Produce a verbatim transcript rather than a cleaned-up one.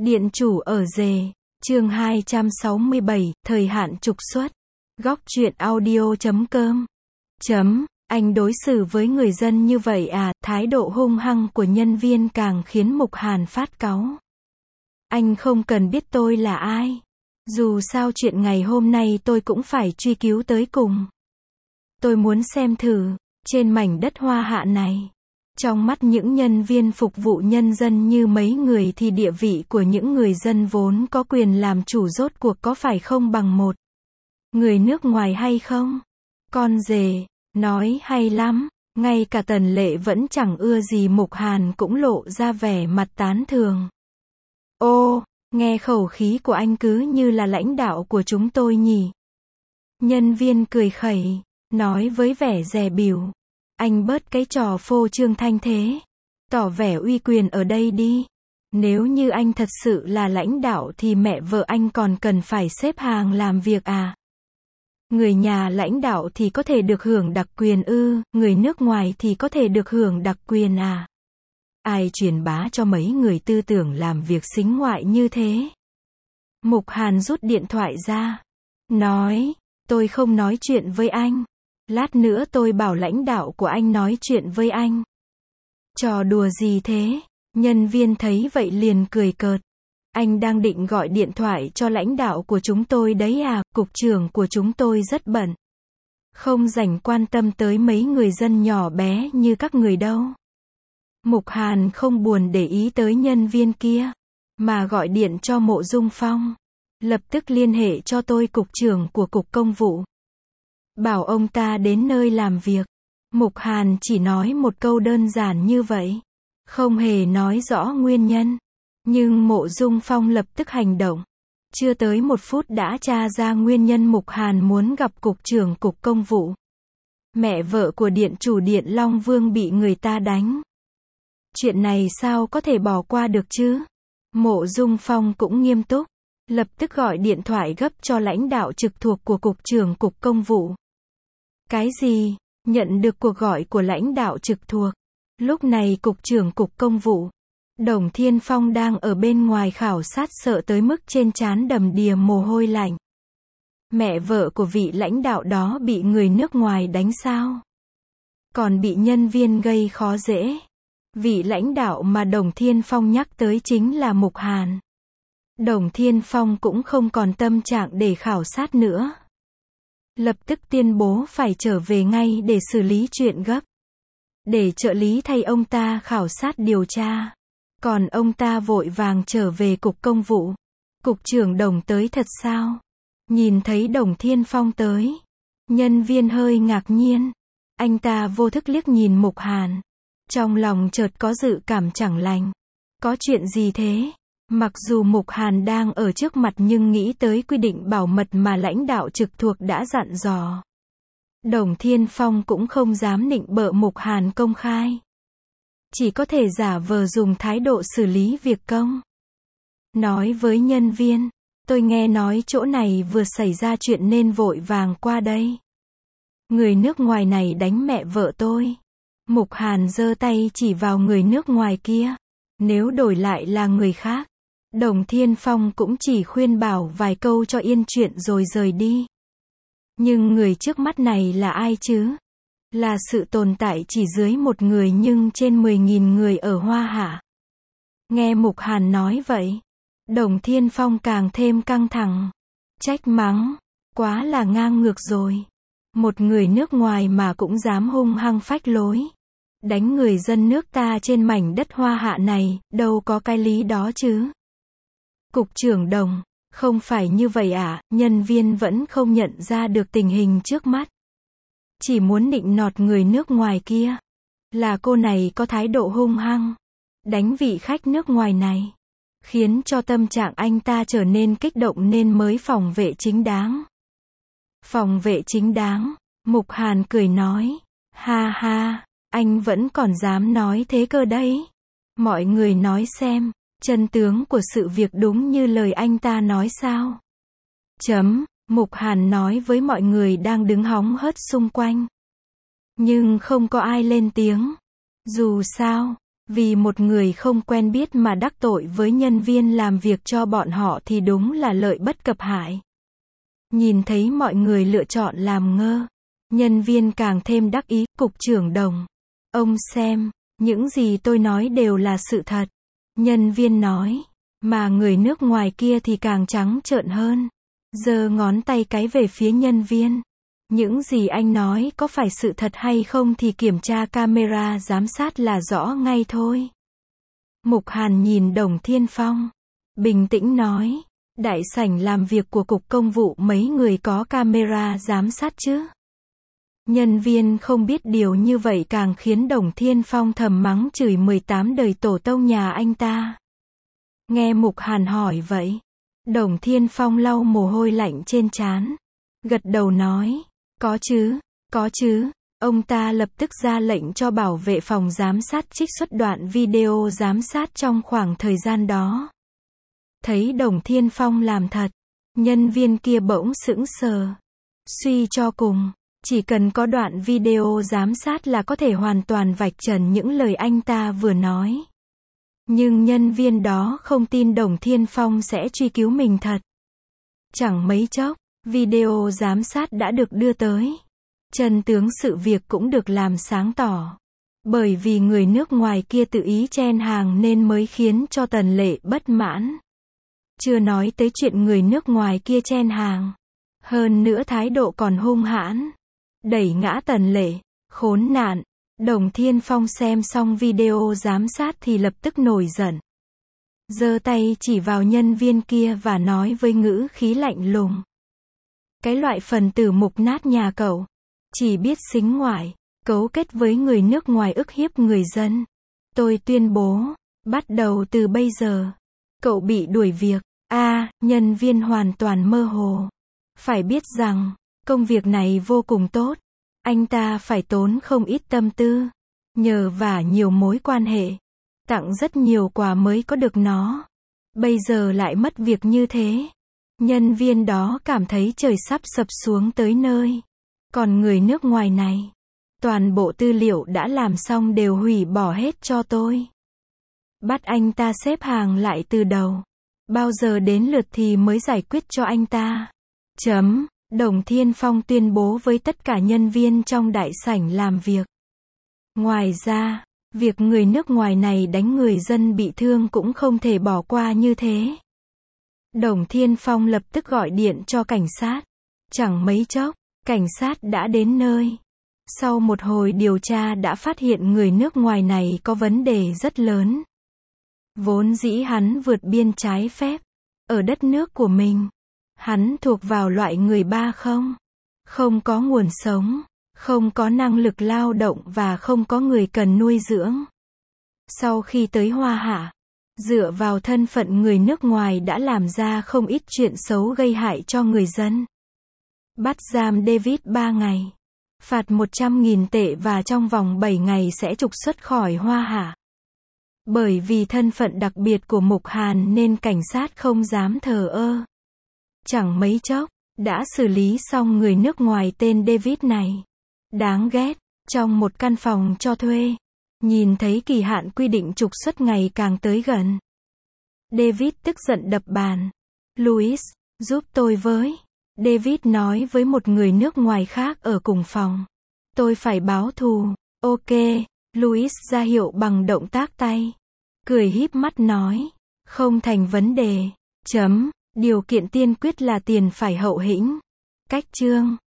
Điện chủ ở rể, chương hai trăm sáu mươi bảy, thời hạn trục xuất. Góc truyện audio chấm com. Chấm, anh đối xử với người dân như vậy à, thái độ hung hăng của nhân viên càng khiến Mục Hàn phát cáu. Anh không cần biết tôi là ai. Dù sao chuyện ngày hôm nay tôi cũng phải truy cứu tới cùng. Tôi muốn xem thử, trên mảnh đất Hoa Hạ này, trong mắt những nhân viên phục vụ nhân dân như mấy người thì địa vị của những người dân vốn có quyền làm chủ rốt cuộc có phải không bằng một người nước ngoài hay không? Con rể, nói hay lắm, ngay cả Tần Lệ vẫn chẳng ưa gì Mục Hàn cũng lộ ra vẻ mặt tán thường. Ô, nghe khẩu khí của anh cứ như là lãnh đạo của chúng tôi nhỉ? Nhân viên cười khẩy, nói với vẻ dè bỉu. Anh bớt cái trò phô trương thanh thế, tỏ vẻ uy quyền ở đây đi. Nếu như anh thật sự là lãnh đạo thì mẹ vợ anh còn cần phải xếp hàng làm việc à? Người nhà lãnh đạo thì có thể được hưởng đặc quyền ư, người nước ngoài thì có thể được hưởng đặc quyền à? Ai truyền bá cho mấy người tư tưởng làm việc sính ngoại như thế? Mục Hàn rút điện thoại ra, nói, tôi không nói chuyện với anh. Lát nữa tôi bảo lãnh đạo của anh nói chuyện với anh. Trò đùa gì thế? Nhân viên thấy vậy liền cười cợt. Anh đang định gọi điện thoại cho lãnh đạo của chúng tôi đấy à, cục trưởng của chúng tôi rất bận. Không rảnh quan tâm tới mấy người dân nhỏ bé như các người đâu. Mục Hàn không buồn để ý tới nhân viên kia, mà gọi điện cho Mộ Dung Phong. Lập tức liên hệ cho tôi cục trưởng của cục công vụ. Bảo ông ta đến nơi làm việc. Mục Hàn chỉ nói một câu đơn giản như vậy, không hề nói rõ nguyên nhân. Nhưng Mộ Dung Phong lập tức hành động. Chưa tới một phút đã tra ra nguyên nhân Mục Hàn muốn gặp cục trưởng cục công vụ. Mẹ vợ của điện chủ điện Long Vương bị người ta đánh. Chuyện này sao có thể bỏ qua được chứ? Mộ Dung Phong cũng nghiêm túc, lập tức gọi điện thoại gấp cho lãnh đạo trực thuộc của cục trưởng cục công vụ. Cái gì? Nhận được cuộc gọi của lãnh đạo trực thuộc. Lúc này cục trưởng cục công vụ, Đồng Thiên Phong đang ở bên ngoài khảo sát sợ tới mức trên trán đầm đìa mồ hôi lạnh. Mẹ vợ của vị lãnh đạo đó bị người nước ngoài đánh sao? Còn bị nhân viên gây khó dễ. Vị lãnh đạo mà Đồng Thiên Phong nhắc tới chính là Mục Hàn. Đồng Thiên Phong cũng không còn tâm trạng để khảo sát nữa. Lập tức tuyên bố phải trở về ngay để xử lý chuyện gấp. Để trợ lý thay ông ta khảo sát điều tra. Còn ông ta vội vàng trở về cục công vụ. Cục trưởng Đồng tới thật sao? Nhìn thấy Đồng Thiên Phong tới, nhân viên hơi ngạc nhiên. Anh ta vô thức liếc nhìn Mục Hàn. Trong lòng chợt có dự cảm chẳng lành. Có chuyện gì thế? Mặc dù Mục Hàn đang ở trước mặt nhưng nghĩ tới quy định bảo mật mà lãnh đạo trực thuộc đã dặn dò. Đồng Thiên Phong cũng không dám nịnh bợ Mục Hàn công khai. Chỉ có thể giả vờ dùng thái độ xử lý việc công. Nói với nhân viên, tôi nghe nói chỗ này vừa xảy ra chuyện nên vội vàng qua đây. Người nước ngoài này đánh mẹ vợ tôi. Mục Hàn giơ tay chỉ vào người nước ngoài kia. Nếu đổi lại là người khác, Đồng Thiên Phong cũng chỉ khuyên bảo vài câu cho yên chuyện rồi rời đi. Nhưng người trước mắt này là ai chứ? Là sự tồn tại chỉ dưới một người nhưng trên mười nghìn người ở Hoa Hạ. Nghe Mục Hàn nói vậy, Đồng Thiên Phong càng thêm căng thẳng. Trách mắng, quá là ngang ngược rồi. Một người nước ngoài mà cũng dám hung hăng phách lối. Đánh người dân nước ta trên mảnh đất Hoa Hạ này, đâu có cái lý đó chứ. Cục trưởng Đồng, không phải như vậy à? Nhân viên vẫn không nhận ra được tình hình trước mắt. Chỉ muốn nịnh nọt người nước ngoài kia. Là cô này có thái độ hung hăng. Đánh vị khách nước ngoài này. Khiến cho tâm trạng anh ta trở nên kích động nên mới phòng vệ chính đáng. Phòng vệ chính đáng. Mục Hàn cười nói. Ha ha, anh vẫn còn dám nói thế cơ đấy. Mọi người nói xem. Chân tướng của sự việc đúng như lời anh ta nói sao? Chấm, Mục Hàn nói với mọi người đang đứng hóng hớt xung quanh. Nhưng không có ai lên tiếng. Dù sao, Vì một người không quen biết mà đắc tội với nhân viên làm việc cho bọn họ thì đúng là lợi bất cập hại. Nhìn thấy mọi người lựa chọn làm ngơ, nhân viên càng thêm đắc ý. Cục trưởng Đồng, ông xem, những gì tôi nói đều là sự thật. Nhân viên nói, mà người nước ngoài kia thì càng trắng trợn hơn, giơ ngón tay cái về phía nhân viên. Những gì anh nói có phải sự thật hay không thì kiểm tra camera giám sát là rõ ngay thôi. Mục Hàn nhìn Đồng Thiên Phong, bình tĩnh nói, đại sảnh làm việc của Cục Công vụ mấy người có camera giám sát chứ? Nhân viên không biết điều như vậy càng khiến Đồng Thiên Phong thầm mắng chửi mười tám đời tổ tông nhà anh ta. Nghe Mục Hàn hỏi vậy, Đồng Thiên Phong lau mồ hôi lạnh trên trán, gật đầu nói, có chứ, có chứ. Ông ta lập tức ra lệnh cho bảo vệ phòng giám sát trích xuất đoạn video giám sát trong khoảng thời gian đó. Thấy Đồng Thiên Phong làm thật, nhân viên kia bỗng sững sờ. Suy cho cùng, chỉ cần có đoạn video giám sát là có thể hoàn toàn vạch trần những lời anh ta vừa nói. Nhưng nhân viên đó không tin Đồng Thiên Phong sẽ truy cứu mình thật. Chẳng mấy chốc, video giám sát đã được đưa tới. Chân tướng sự việc cũng được làm sáng tỏ. Bởi vì người nước ngoài kia tự ý chen hàng nên mới khiến cho Tần Lệ bất mãn. Chưa nói tới chuyện người nước ngoài kia chen hàng. Hơn nữa thái độ còn hung hãn. Đẩy ngã Tần Lệ, khốn nạn. Đồng Thiên Phong xem xong video giám sát thì lập tức nổi giận. Giơ tay chỉ vào nhân viên kia và nói với ngữ khí lạnh lùng. Cái loại phần tử mục nát nhà cậu, chỉ biết sính ngoại, cấu kết với người nước ngoài ức hiếp người dân. Tôi tuyên bố, bắt đầu từ bây giờ, cậu bị đuổi việc. A, à, nhân viên hoàn toàn mơ hồ. Phải biết rằng, công việc này vô cùng tốt. Anh ta phải tốn không ít tâm tư, nhờ vả nhiều mối quan hệ, tặng rất nhiều quà mới có được nó. Bây giờ lại mất việc như thế. Nhân viên đó cảm thấy trời sắp sập xuống tới nơi. Còn người nước ngoài này, toàn bộ tư liệu đã làm xong đều hủy bỏ hết cho tôi. Bắt anh ta xếp hàng lại từ đầu. Bao giờ đến lượt thì mới giải quyết cho anh ta. Chấm. Đồng Thiên Phong tuyên bố với tất cả nhân viên trong đại sảnh làm việc. Ngoài ra, việc người nước ngoài này đánh người dân bị thương cũng không thể bỏ qua như thế. Đồng Thiên Phong lập tức gọi điện cho cảnh sát. Chẳng mấy chốc, cảnh sát đã đến nơi. Sau một hồi điều tra đã phát hiện người nước ngoài này có vấn đề rất lớn. Vốn dĩ hắn vượt biên trái phép, ở đất nước của mình. Hắn thuộc vào loại người ba không. Không có nguồn sống, không có năng lực lao động và không có người cần nuôi dưỡng. Sau khi tới Hoa Hạ, dựa vào thân phận người nước ngoài đã làm ra không ít chuyện xấu gây hại cho người dân. Bắt giam David ba ngày, phạt một trăm nghìn tệ và trong vòng bảy ngày sẽ trục xuất khỏi Hoa Hạ. Bởi vì thân phận đặc biệt của Mục Hàn nên cảnh sát không dám thờ ơ. Chẳng mấy chốc, đã xử lý xong người nước ngoài tên David này. Đáng ghét, trong một căn phòng cho thuê, nhìn thấy kỳ hạn quy định trục xuất ngày càng tới gần. David tức giận đập bàn. Louis, giúp tôi với. David nói với một người nước ngoài khác ở cùng phòng. Tôi phải báo thù. Ok, Louis ra hiệu bằng động tác tay. Cười híp mắt nói. Không thành vấn đề. Chấm. Điều kiện tiên quyết là tiền phải hậu hĩnh. Cách chương